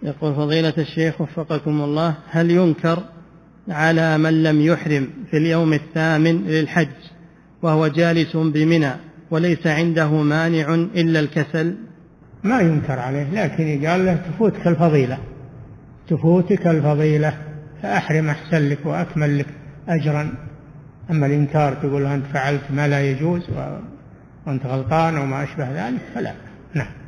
يقول فضيلة الشيخ وفقكم الله: هل ينكر على من لم يحرم في اليوم الثامن للحج وهو جالس بمنى وليس عنده مانع إلا الكسل؟ ما ينكر عليه، لكن قال له تفوتك الفضيلة فأحرم أحسن لك وأكمل لك أجرا. أما الإنكار تقول أنت فعلت ما لا يجوز وأنت غلطان وما أشبه ذلك فلا. نعم.